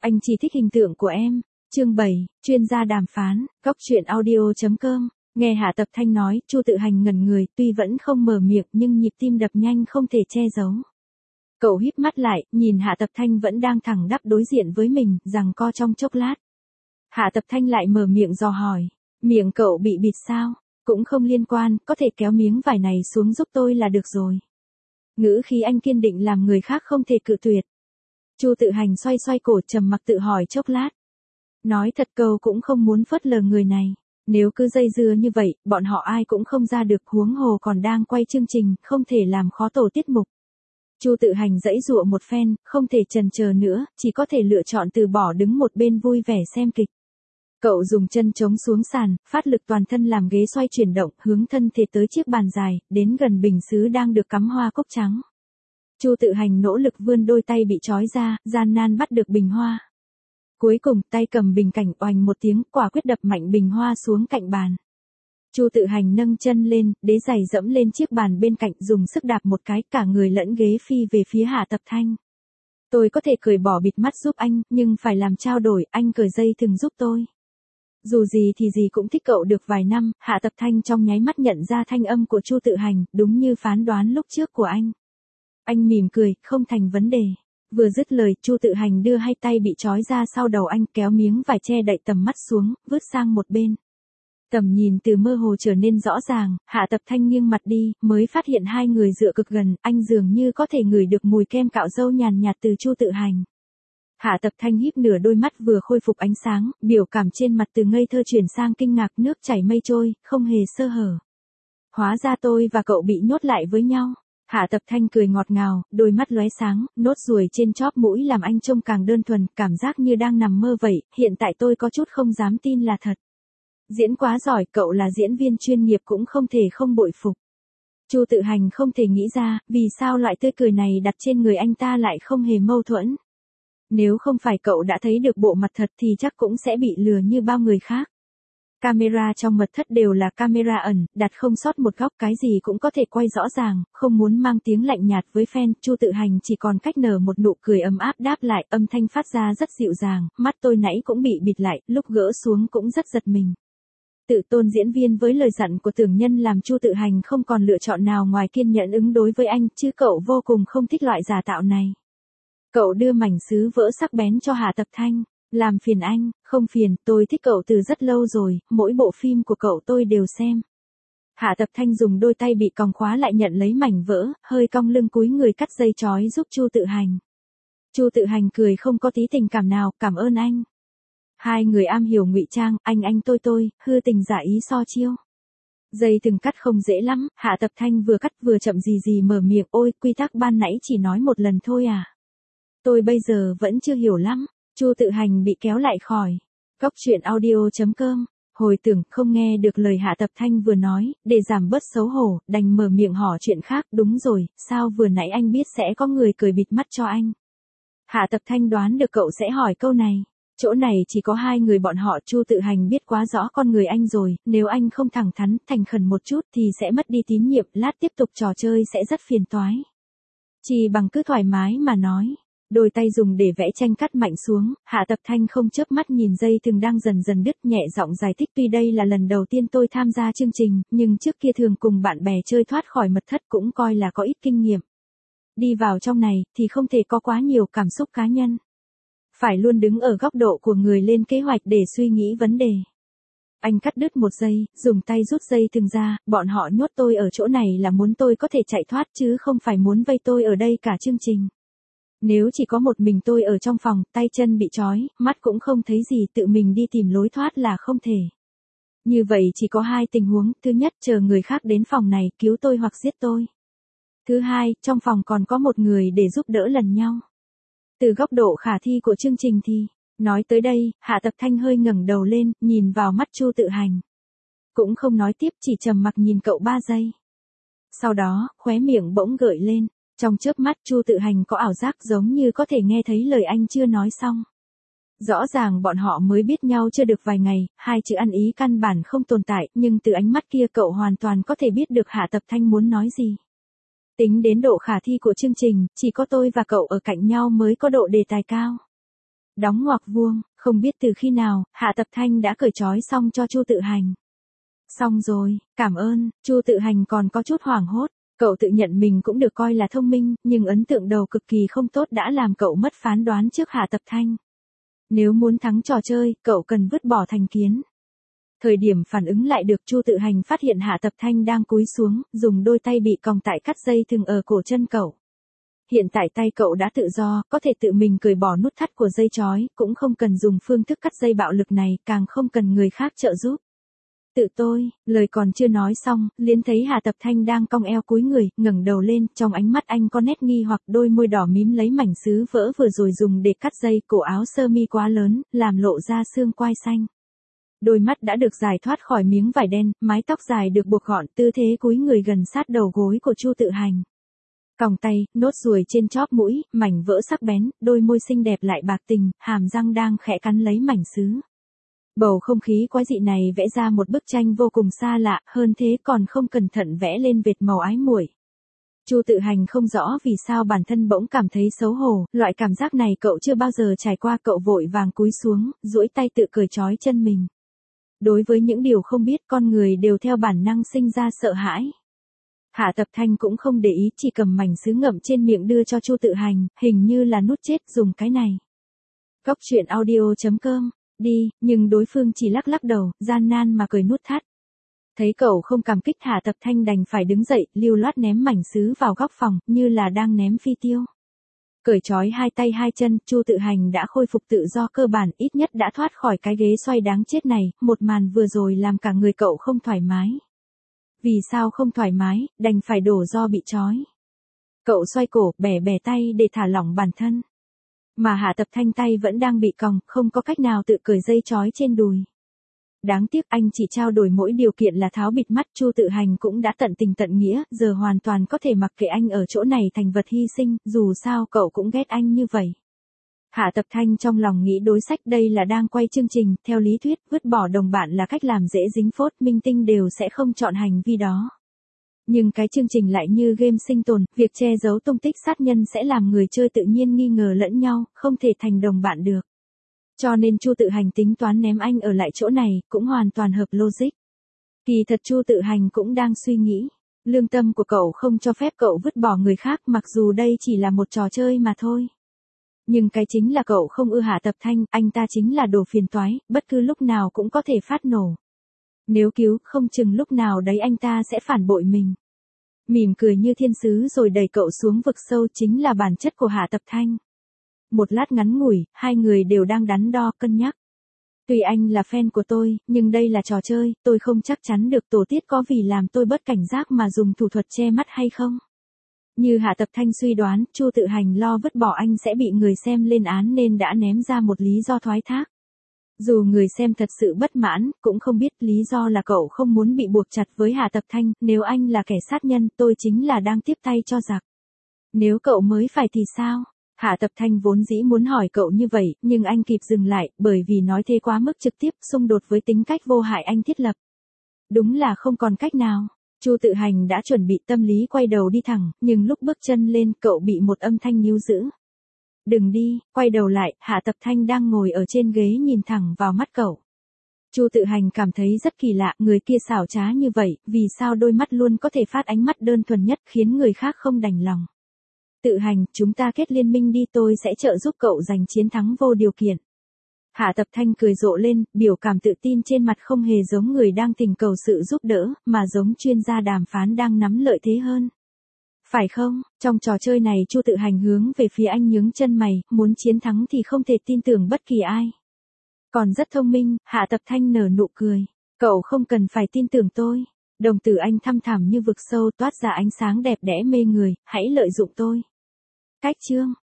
Anh chỉ thích hình tượng của em. Chương 7, chuyên gia đàm phán, góc truyện audio.com. Nghe Hạ Tập Thanh nói, Chu Tự Hành ngẩn người, tuy vẫn không mở miệng nhưng nhịp tim đập nhanh không thể che giấu. Cậu híp mắt lại, nhìn Hạ Tập Thanh vẫn đang thẳng đắp đối diện với mình, giằng co trong chốc lát. Hạ Tập Thanh lại mở miệng dò hỏi, miệng cậu bị bịt sao? Cũng không liên quan, có thể kéo miếng vải này xuống giúp tôi là được rồi. Ngữ khí anh kiên định làm người khác không thể cự tuyệt. Chu Tự Hành xoay xoay cổ trầm mặc tự hỏi chốc lát. Nói thật câu cũng không muốn phớt lờ người này. Nếu cứ dây dưa như vậy, bọn họ ai cũng không ra được, huống hồ còn đang quay chương trình, không thể làm khó tổ tiết mục. Chu Tự Hành giãy giụa một phen, không thể chần chờ nữa, chỉ có thể lựa chọn từ bỏ đứng một bên vui vẻ xem kịch. Cậu dùng chân chống xuống sàn, phát lực toàn thân làm ghế xoay chuyển động, hướng thân thể tới chiếc bàn dài, đến gần bình sứ đang được cắm hoa cúc trắng. Chu Tự Hành nỗ lực vươn đôi tay bị trói ra, gian nan bắt được bình hoa. Cuối cùng, tay cầm bình cảnh oành một tiếng, quả quyết đập mạnh bình hoa xuống cạnh bàn. Chu Tự Hành nâng chân lên, đế giày dẫm lên chiếc bàn bên cạnh, dùng sức đạp một cái, cả người lẫn ghế phi về phía Hạ Tập Thanh. Tôi có thể cởi bỏ bịt mắt giúp anh, nhưng phải làm trao đổi, anh cởi dây thừng giúp tôi. Dù gì thì gì cũng thích cậu được vài năm, Hạ Tập Thanh trong nháy mắt nhận ra thanh âm của Chu Tự Hành, đúng như phán đoán lúc trước của anh. Anh mỉm cười, không thành vấn đề. Vừa dứt lời, Chu Tự Hành đưa hai tay bị trói ra sau đầu anh, kéo miếng vải che đậy tầm mắt xuống, vứt sang một bên. Tầm nhìn từ mơ hồ trở nên rõ ràng, Hạ Tập Thanh nghiêng mặt đi, mới phát hiện hai người dựa cực gần, anh dường như có thể ngửi được mùi kem cạo râu nhàn nhạt từ Chu Tự Hành. Hạ Tập Thanh híp nửa đôi mắt vừa khôi phục ánh sáng, biểu cảm trên mặt từ ngây thơ chuyển sang kinh ngạc, nước chảy mây trôi, không hề sơ hở. Hóa ra tôi và cậu bị nhốt lại với nhau. Hạ Tập Thanh cười ngọt ngào, đôi mắt lóe sáng, nốt ruồi trên chóp mũi làm anh trông càng đơn thuần, cảm giác như đang nằm mơ vậy, hiện tại tôi có chút không dám tin là thật. Diễn quá giỏi, cậu là diễn viên chuyên nghiệp cũng không thể không bội phục. Chu Tự Hành không thể nghĩ ra, vì sao loại tươi cười này đặt trên người anh ta lại không hề mâu thuẫn. Nếu không phải cậu đã thấy được bộ mặt thật thì chắc cũng sẽ bị lừa như bao người khác. Camera trong mật thất đều là camera ẩn, đặt không sót một góc, cái gì cũng có thể quay rõ ràng, không muốn mang tiếng lạnh nhạt với fan, Chu Tự Hành chỉ còn cách nở một nụ cười ấm áp đáp lại, âm thanh phát ra rất dịu dàng, mắt tôi nãy cũng bị bịt lại, lúc gỡ xuống cũng rất giật mình. Tự tôn diễn viên với lời dặn của tưởng nhân làm Chu Tự Hành không còn lựa chọn nào ngoài kiên nhẫn ứng đối với anh, chứ cậu vô cùng không thích loại giả tạo này. Cậu đưa mảnh sứ vỡ sắc bén cho Hạ Tập Thanh. Làm phiền anh, không phiền, tôi thích cậu từ rất lâu rồi, mỗi bộ phim của cậu tôi đều xem. Hạ Tập Thanh dùng đôi tay bị còng khóa lại nhận lấy mảnh vỡ, hơi cong lưng cúi người cắt dây trói giúp Chu Tự Hành. Chu Tự Hành cười không có tí tình cảm nào, cảm ơn anh. Hai người am hiểu ngụy trang, anh tôi, hư tình giả ý so chiêu. Dây từng cắt không dễ lắm, Hạ Tập Thanh vừa cắt vừa chậm gì mở miệng, ôi, quy tắc ban nãy chỉ nói một lần thôi à. Tôi bây giờ vẫn chưa hiểu lắm. Chu Tự Hành bị kéo lại khỏi. Góc truyện audio.com. Hồi tưởng không nghe được lời Hạ Tập Thanh vừa nói, để giảm bớt xấu hổ, đành mở miệng hỏi chuyện khác, đúng rồi, sao vừa nãy anh biết sẽ có người cởi bịt mắt cho anh? Hạ Tập Thanh đoán được cậu sẽ hỏi câu này. Chỗ này chỉ có hai người bọn họ, Chu Tự Hành biết quá rõ con người anh rồi, nếu anh không thẳng thắn, thành khẩn một chút thì sẽ mất đi tín nhiệm, lát tiếp tục trò chơi sẽ rất phiền toái. Chỉ bằng cứ thoải mái mà nói. Đôi tay dùng để vẽ tranh cắt mạnh xuống, Hạ Tập Thanh không chớp mắt nhìn dây thừng đang dần dần đứt, nhẹ giọng giải thích, tuy đây là lần đầu tiên tôi tham gia chương trình, nhưng trước kia thường cùng bạn bè chơi thoát khỏi mật thất cũng coi là có ít kinh nghiệm. Đi vào trong này, thì không thể có quá nhiều cảm xúc cá nhân. Phải luôn đứng ở góc độ của người lên kế hoạch để suy nghĩ vấn đề. Anh cắt đứt một giây, dùng tay rút dây thừng ra, bọn họ nhốt tôi ở chỗ này là muốn tôi có thể chạy thoát chứ không phải muốn vây tôi ở đây cả chương trình. Nếu chỉ có một mình tôi ở trong phòng, tay chân bị trói, mắt cũng không thấy gì, tự mình đi tìm lối thoát là không thể. Như vậy chỉ có hai tình huống, thứ nhất chờ người khác đến phòng này cứu tôi hoặc giết tôi. Thứ hai, trong phòng còn có một người để giúp đỡ lần nhau. Từ góc độ khả thi của chương trình thì, nói tới đây, Hạ Tập Thanh hơi ngẩng đầu lên, nhìn vào mắt Chu Tự Hành. Cũng không nói tiếp, chỉ trầm mặc nhìn cậu 3 giây. Sau đó, khóe miệng bỗng gợi lên. Trong chớp mắt Chu Tự Hành có ảo giác giống như có thể nghe thấy lời anh chưa nói xong. Rõ ràng bọn họ mới biết nhau chưa được vài ngày, hai chữ ăn ý căn bản không tồn tại, nhưng từ ánh mắt kia cậu hoàn toàn có thể biết được Hạ Tập Thanh muốn nói gì. Tính đến độ khả thi của chương trình, chỉ có tôi và cậu ở cạnh nhau mới có độ đề tài cao. Đóng ngoặc vuông, không biết từ khi nào, Hạ Tập Thanh đã cởi trói xong cho Chu Tự Hành. Xong rồi, cảm ơn, Chu Tự Hành còn có chút hoảng hốt. Cậu tự nhận mình cũng được coi là thông minh, nhưng ấn tượng đầu cực kỳ không tốt đã làm cậu mất phán đoán trước Hạ Tập Thanh. Nếu muốn thắng trò chơi, cậu cần vứt bỏ thành kiến. Thời điểm phản ứng lại được, Chu Tự Hành phát hiện Hạ Tập Thanh đang cúi xuống, dùng đôi tay bị còng tại cắt dây thừng ở cổ chân cậu. Hiện tại tay cậu đã tự do, có thể tự mình cởi bỏ nút thắt của dây trói, cũng không cần dùng phương thức cắt dây bạo lực này, càng không cần người khác trợ giúp. Tự tôi, lời còn chưa nói xong, liền thấy Hạ Tập Thanh đang cong eo cúi người, ngẩng đầu lên, trong ánh mắt anh có nét nghi hoặc, đôi môi đỏ mím lấy mảnh sứ vỡ vừa rồi dùng để cắt dây, cổ áo sơ mi quá lớn, làm lộ ra xương quai xanh. Đôi mắt đã được giải thoát khỏi miếng vải đen, mái tóc dài được buộc gọn, tư thế cúi người gần sát đầu gối của Chu Tự Hành. Còng tay, nốt ruồi trên chóp mũi, mảnh vỡ sắc bén, đôi môi xinh đẹp lại bạc tình, hàm răng đang khẽ cắn lấy mảnh sứ. Bầu không khí quái dị này vẽ ra một bức tranh vô cùng xa lạ, hơn thế còn không cẩn thận vẽ lên vệt màu ái muội. Chu Tự Hành không rõ vì sao bản thân bỗng cảm thấy xấu hổ, loại cảm giác này cậu chưa bao giờ trải qua, cậu vội vàng cúi xuống, duỗi tay tự cởi trói chân mình. Đối với những điều không biết, con người đều theo bản năng sinh ra sợ hãi. Hạ Tập Thanh cũng không để ý, chỉ cầm mảnh sứ ngậm trên miệng đưa cho Chu Tự Hành, hình như là nút chết, dùng cái này. Góc truyện audio.com, đi, nhưng đối phương chỉ lắc lắc đầu, gian nan mà cởi nút thắt. Thấy cậu không cảm kích, Hạ Tập Thanh đành phải đứng dậy, lưu loát ném mảnh sứ vào góc phòng, như là đang ném phi tiêu. Cởi trói hai tay hai chân, Chu Tự Hành đã khôi phục tự do cơ bản, ít nhất đã thoát khỏi cái ghế xoay đáng chết này, một màn vừa rồi làm cả người cậu không thoải mái. Vì sao không thoải mái, đành phải đổ do bị trói. Cậu xoay cổ, bẻ bẻ tay để thả lỏng bản thân. Mà Hạ Tập Thanh tay vẫn đang bị còng, không có cách nào tự cởi dây trói trên đùi. Đáng tiếc anh chỉ trao đổi mỗi điều kiện là tháo bịt mắt, Chu Tự Hành cũng đã tận tình tận nghĩa, giờ hoàn toàn có thể mặc kệ anh ở chỗ này thành vật hy sinh, dù sao cậu cũng ghét anh như vậy. Hạ Tập Thanh trong lòng nghĩ đối sách, đây là đang quay chương trình, theo lý thuyết, vứt bỏ đồng bạn là cách làm dễ dính phốt, minh tinh đều sẽ không chọn hành vi đó. Nhưng cái chương trình lại như game sinh tồn, việc che giấu tung tích sát nhân sẽ làm người chơi tự nhiên nghi ngờ lẫn nhau, không thể thành đồng bạn được. Cho nên Chu Tự Hành tính toán ném anh ở lại chỗ này, cũng hoàn toàn hợp logic. Kỳ thật Chu Tự Hành cũng đang suy nghĩ, lương tâm của cậu không cho phép cậu vứt bỏ người khác, mặc dù đây chỉ là một trò chơi mà thôi. Nhưng cái chính là cậu không ưa Hạ Tập Thanh, anh ta chính là đồ phiền toái, bất cứ lúc nào cũng có thể phát nổ. Nếu cứu, không chừng lúc nào đấy anh ta sẽ phản bội mình. Mỉm cười như thiên sứ rồi đẩy cậu xuống vực sâu, chính là bản chất của Hạ Tập Thanh. Một lát ngắn ngủi, hai người đều đang đắn đo, cân nhắc. Tuy anh là fan của tôi, nhưng đây là trò chơi, tôi không chắc chắn được tổ tiết có vì làm tôi bất cảnh giác mà dùng thủ thuật che mắt hay không. Như Hạ Tập Thanh suy đoán, Chu Tự Hành lo vứt bỏ anh sẽ bị người xem lên án nên đã ném ra một lý do thoái thác. Dù người xem thật sự bất mãn, cũng không biết lý do là cậu không muốn bị buộc chặt với Hạ Tập Thanh, nếu anh là kẻ sát nhân, tôi chính là đang tiếp tay cho giặc. Nếu cậu mới phải thì sao? Hạ Tập Thanh vốn dĩ muốn hỏi cậu như vậy, nhưng anh kịp dừng lại, bởi vì nói thế quá mức trực tiếp, xung đột với tính cách vô hại anh thiết lập. Đúng là không còn cách nào. Chu Tự Hành đã chuẩn bị tâm lý quay đầu đi thẳng, nhưng lúc bước chân lên, cậu bị một âm thanh níu giữ. Đừng đi, quay đầu lại, Hạ Tập Thanh đang ngồi ở trên ghế nhìn thẳng vào mắt cậu. Chu Tự Hành cảm thấy rất kỳ lạ, người kia xảo trá như vậy, vì sao đôi mắt luôn có thể phát ánh mắt đơn thuần nhất khiến người khác không đành lòng. Tự Hành, chúng ta kết liên minh đi, tôi sẽ trợ giúp cậu giành chiến thắng vô điều kiện. Hạ Tập Thanh cười rộ lên, biểu cảm tự tin trên mặt không hề giống người đang tình cầu sự giúp đỡ, mà giống chuyên gia đàm phán đang nắm lợi thế hơn. Phải không, trong trò chơi này Chu Tự Hành hướng về phía anh nhướng chân mày, muốn chiến thắng thì không thể tin tưởng bất kỳ ai. Còn rất thông minh, Hạ Tập Thanh nở nụ cười. Cậu không cần phải tin tưởng tôi. Đồng tử anh thăm thẳm như vực sâu, toát ra ánh sáng đẹp đẽ mê người, hãy lợi dụng tôi. Cách chương